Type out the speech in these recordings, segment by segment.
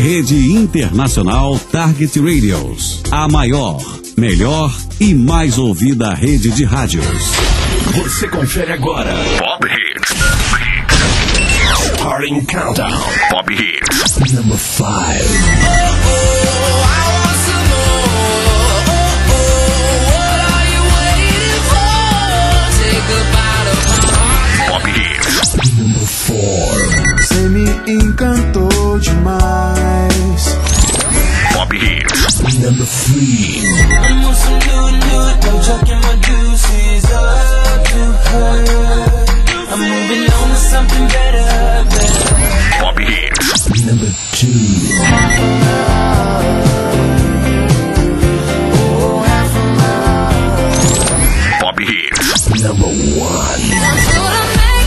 Rede Internacional Target Radios, a maior, melhor e mais ouvida rede de rádios. Você confere agora Pop Hits. Starting Countdown. Pop Hits. Number 5. Pop Hits. Number 4. Você me encantou demais. Pop Hits. Number 3. I'm on some new, I'm chucking my deuces up to her. I'm moving on to something better. Pop Hits. Number 2. Pop Hits. Number 1.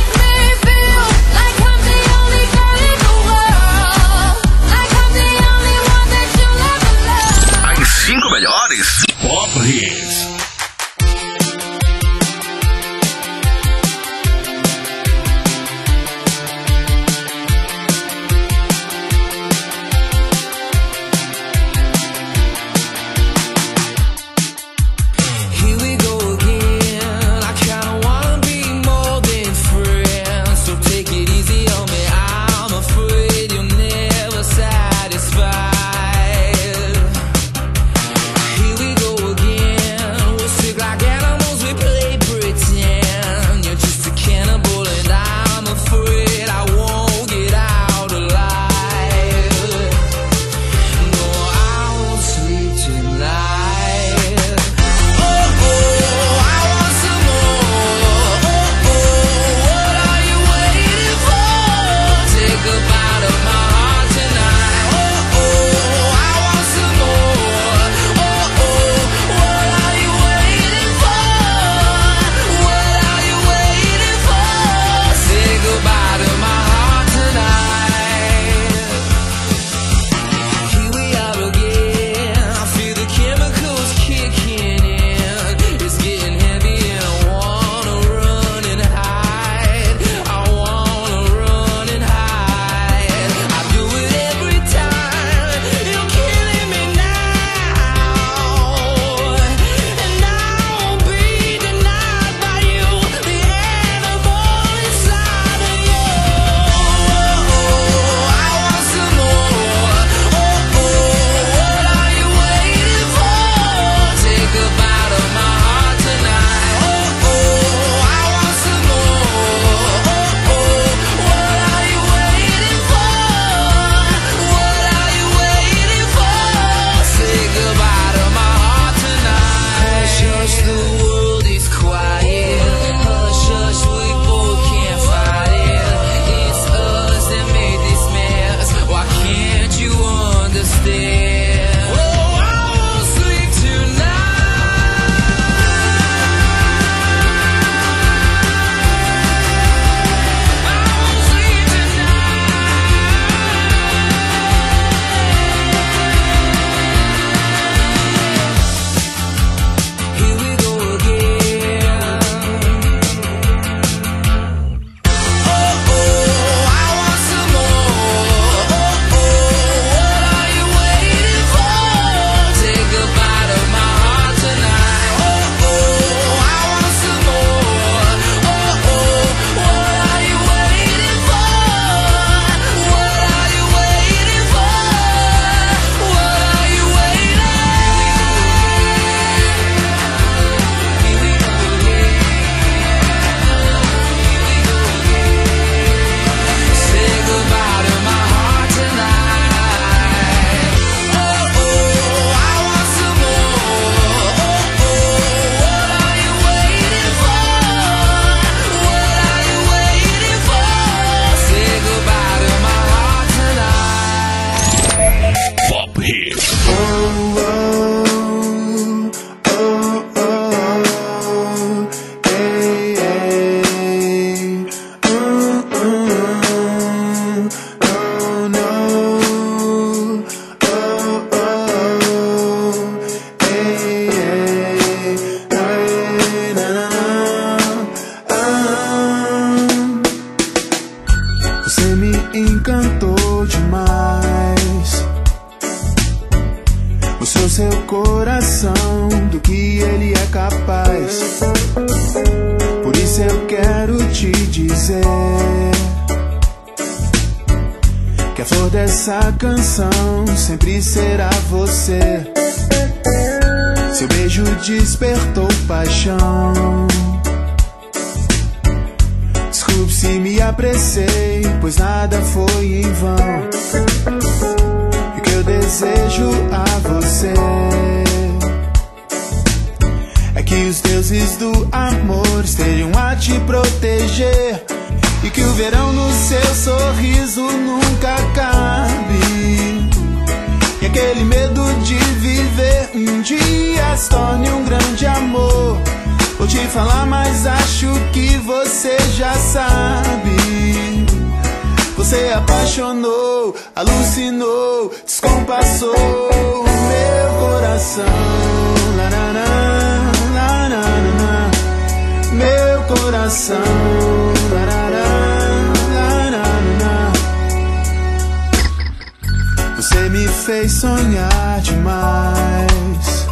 Melhores Pop Hits. Você me encantou demais. seu coração do que ele é capaz. Por isso eu quero te dizer que a flor dessa canção sempre será você. Seu beijo despertou paixão. Desculpe se me apressei, pois nada foi em vão. E o que eu desejo a você é que os deuses do amor estejam a te proteger, e que o verão no seu sorriso nunca acabe, e aquele medo de viver um dia se torne um grande amor. Vou te falar, mas acho que você já sabe. Você apaixonou, alucinou, descompassou meu coração. Larará, larará, meu coração. Larará, larará. Você me fez sonhar demais.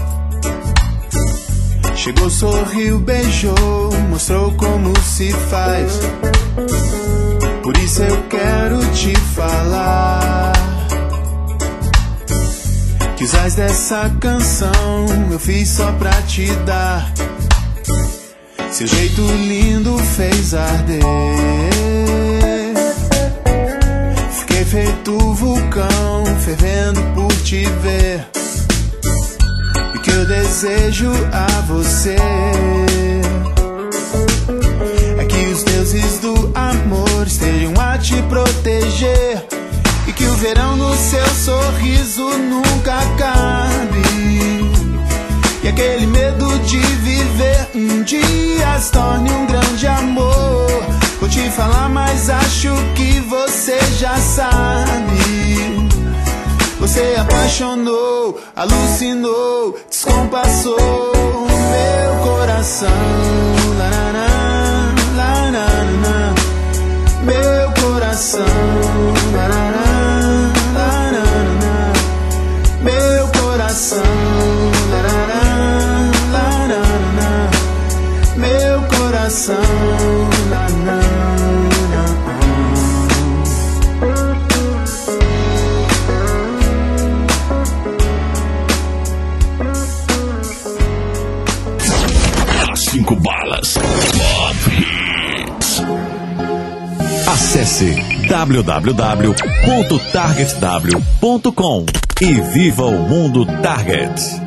Chegou, sorriu, beijou, mostrou como se faz. Por isso eu quero te falar que os ais dessa canção eu fiz só pra te dar. Seu jeito lindo fez arder. Fiquei feito vulcão, fervendo por te ver. E que eu desejo a você é que os deuses do amor estejam a te proteger, e que o verão no seu sorriso nunca acabe, e aquele medo de viver um dia se torne um grande amor. Vou te falar, mas acho que você já sabe. Você apaixonou, alucinou, descompassou meu coração. Larará, larará, meu coração. Larará, larará, meu coração. Larará, larará, meu coração. Larará. Cinco balas. Pop Hits. Acesse www.targetw.com e viva o mundo Target.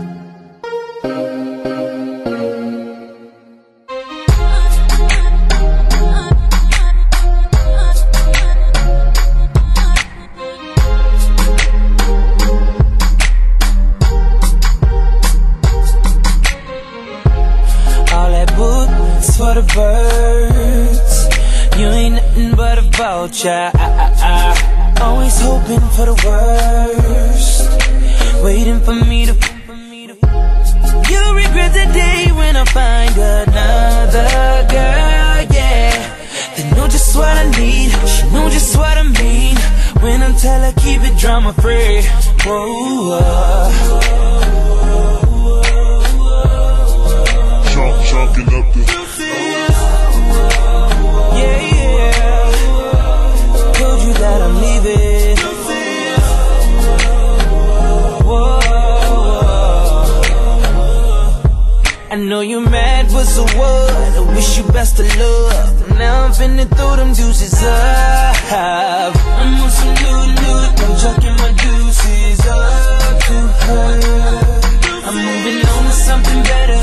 For the birds, you ain't nothing but a vulture. Always hoping for the worst, waiting for me to. You'll regret the day when I find another girl, yeah. They know just what I need, she know just what I mean. When I tell her keep it drama free, whoa. Chalking up the that I'm leaving. Whoa. I know you're mad, what's the word? I wish you best of luck. Now I'm finna throw them deuces up. I'm on some new, I'm chucking my deuces up to her. I'm moving on to something better.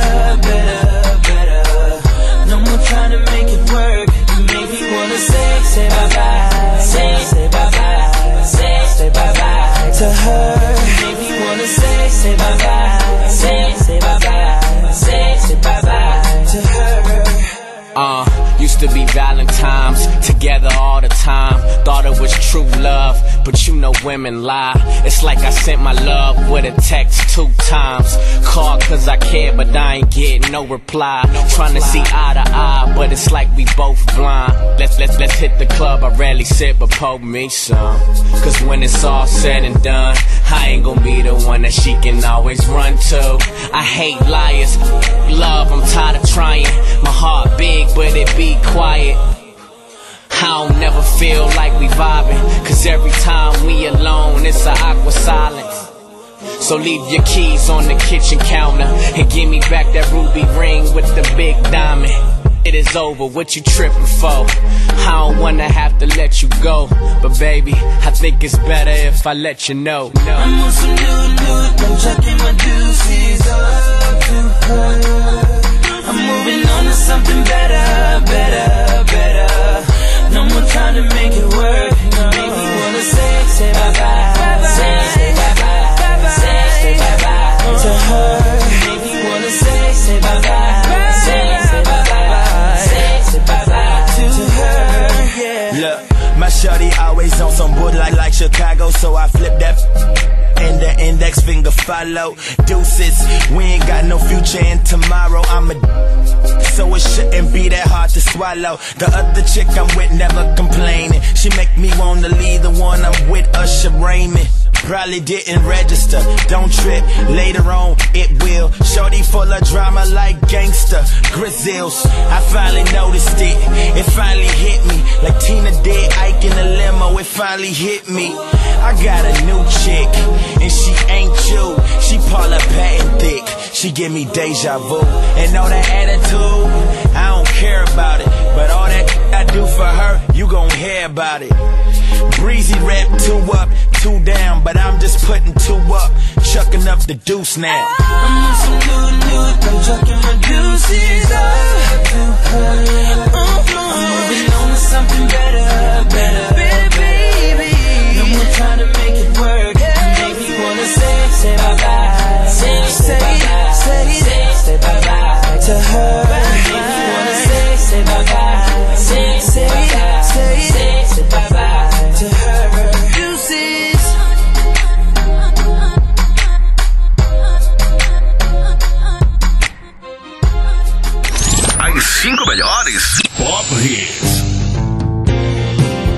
No more trying to make it work. You make me wanna say bye-bye. Say bye-bye. Say bye-bye to her. Make me wanna say bye-bye. Say bye-bye. Say bye-bye to her. Used to be Valentine's, together all the time. thought it was true love, but you know women lie. It's like I sent my love with a text 2 times. Called cause I care, but I ain't getting no reply. Trying to see eye to eye, but it's like we both blind. Let's hit the club, I rarely sit, but poke me some. Cause when it's all said and done, I ain't gon' be the one that she can always run to. I hate liars, love, I'm tired of trying. My heart big, but it be quiet. I don't never feel like we vibing, cause every time we alone, it's an awkward silence. So leave your keys on the kitchen counter and give me back that ruby ring with the big diamond. It is over, what you tripping for? I don't wanna have to let you go, but baby, I think it's better if I let you know. I'm on some new, I'm checking my deuces up to her. I'm moving on to something better, better, better. No more trying to make it work. No. Make me wanna say bye-bye, say bye-bye, say bye-bye to her. Make me wanna say bye-bye, say bye-bye, say bye-bye to her. Yeah. Look, my shorty always on some wood like Chicago, so I flip that and the index finger follow. Deuces, we ain't got no future in tomorrow. I'm a so it shouldn't be that hard to swallow. The other chick I'm with never complaining. She make me wanna leave the one I'm with, Usher Raymond. Probably didn't register, don't trip, later on it will. Shorty full of drama like gangster Grizzles. I finally noticed it, it finally hit me. Like Tina did Ike in a limo, it finally hit me. I got a new chick, and she ain't you. She Paula Patton thick, she give me deja vu. And all that attitude, I don't care about it, but all that I do for her, you gon' hear about it. Breezy rap 2 up, 2 down, but I'm just putting 2 up, chucking up the deuce now. I'm on some new, I'm chucking my deuces up to her. I'm moving on to something better, better, baby. No more trying to make it work. Make me wanna say bye-bye, say bye-bye, say bye-bye to her. Make me wanna say bye-bye, say bye-bye, say bye-bye to her. Deuces. As 5 melhores Pop Hits.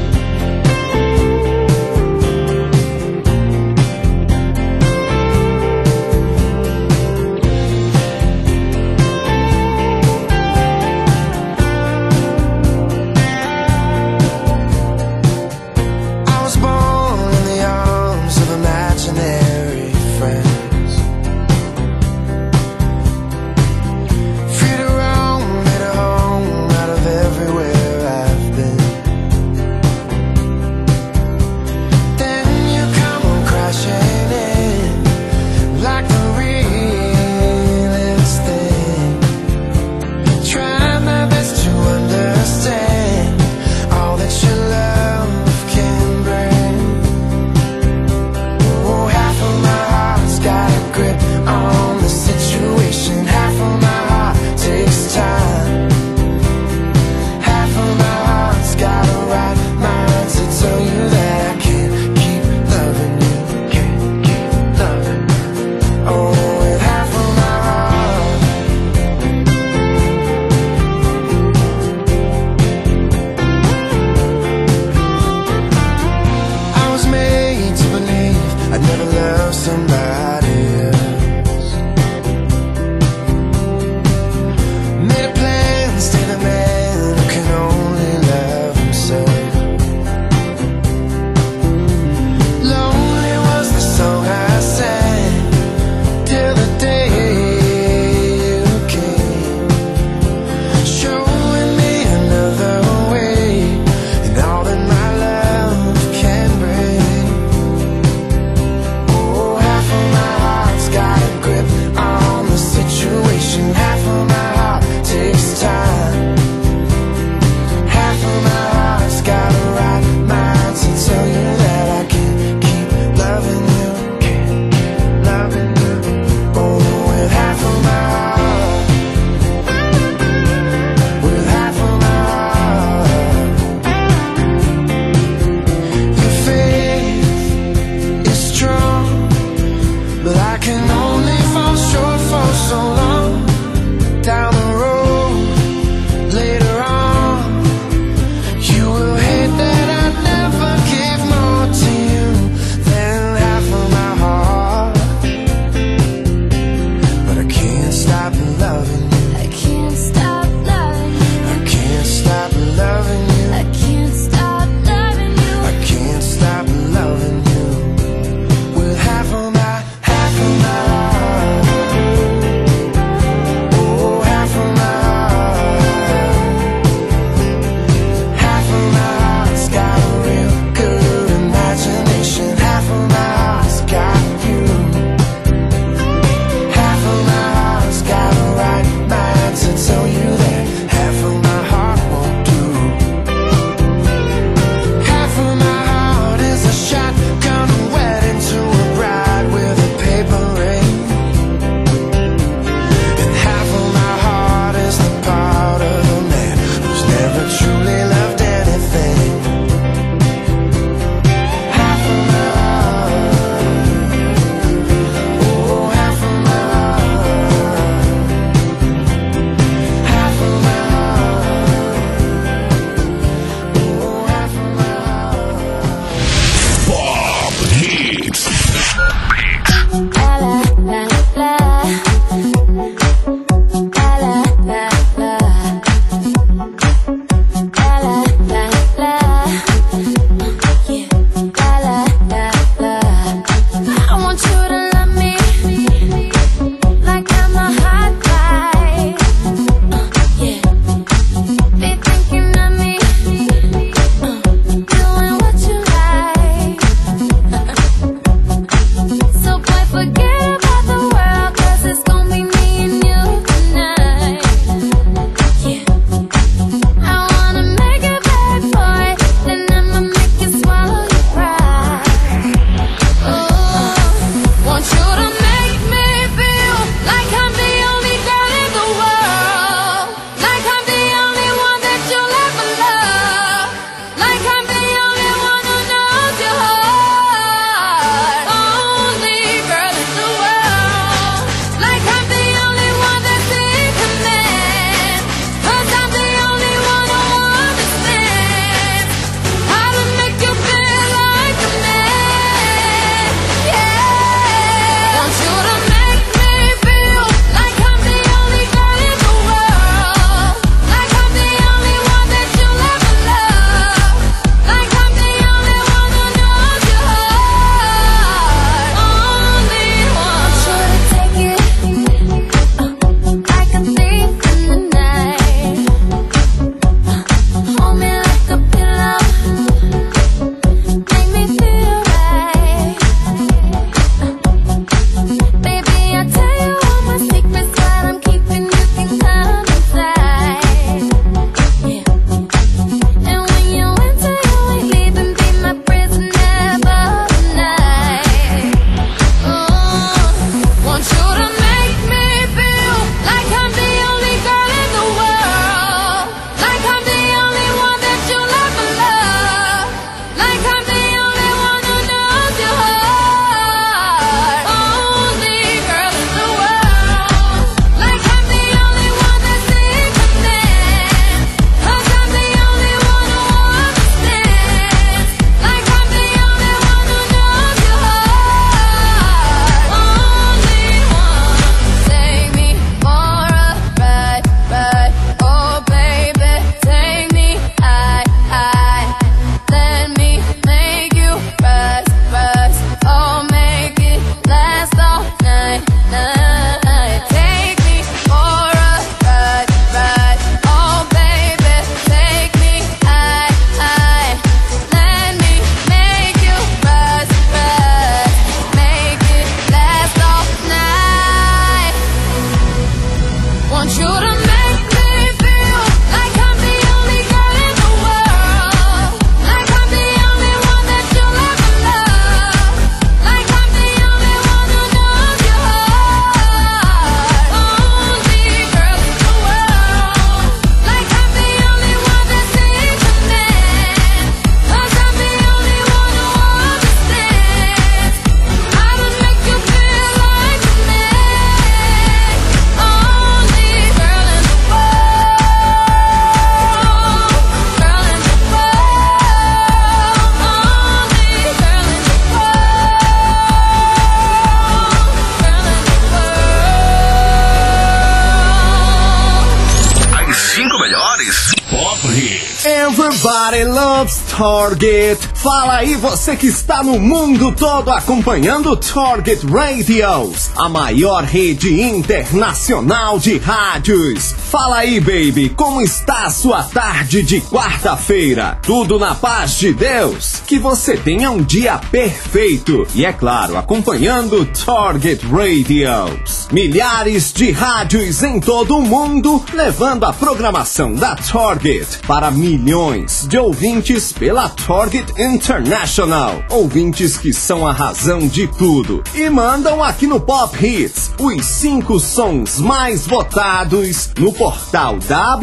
Everybody loves Target. Fala aí você que está no mundo todo acompanhando Target Radios, a maior rede internacional de rádios. Fala aí, baby, como está a sua tarde de quarta-feira? Tudo na paz de Deus? Que você tenha um dia perfeito. E é claro, acompanhando Target Radios. Milhares de rádios em todo o mundo, levando a programação da Target para milhões de ouvintes pela Target International. Ouvintes que são a razão de tudo e mandam aqui no Pop Hits os 5 sons mais votados no portal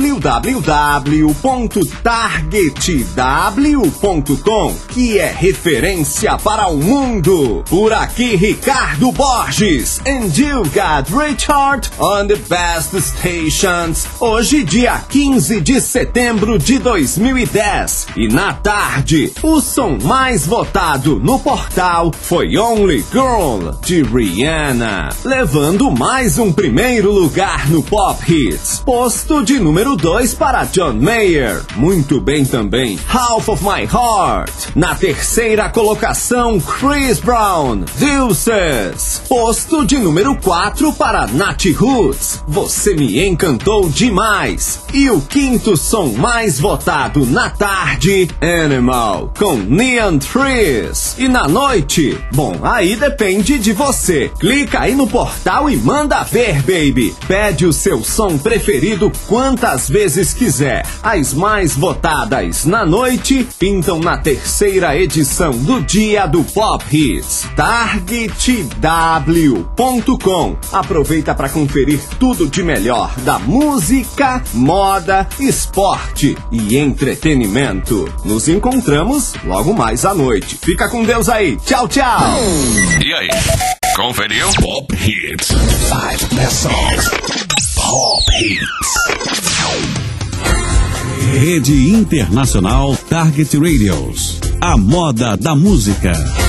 www.targetw.com, que é referência para o mundo. Por aqui, Ricardo Borges and you got Richard on the best stations. Hoje, dia 15 de setembro de 2010. E na tarde, o som mais votado no portal foi Only Girl, de Rihanna, levando mais um primeiro lugar no Pop Hits. Posto de número 2 para John Mayer. Muito bem também, Half of My Heart. Na terceira colocação, Chris Brown, Deuces. Posto de número 4 para Nat Roots, Você Me Encantou Demais. E o quinto som mais votado na tarde, Animal, com Neon Trees. E na noite, bom, aí depende de você. Clica aí no portal e manda ver, baby. Pede o seu som preferido quantas vezes quiser. As mais votadas na noite pintam na terceira edição do Dia do Pop Hits. TargetW.com. Aproveita para conferir tudo de melhor da música, moda, esporte e entretenimento. Nos encontramos logo mais à noite. Fica com Deus aí. Tchau, tchau. E aí? Conferiu? Pop Hits. 5 best songs. Pop Hits. Rede Internacional Target Radios. A moda da música.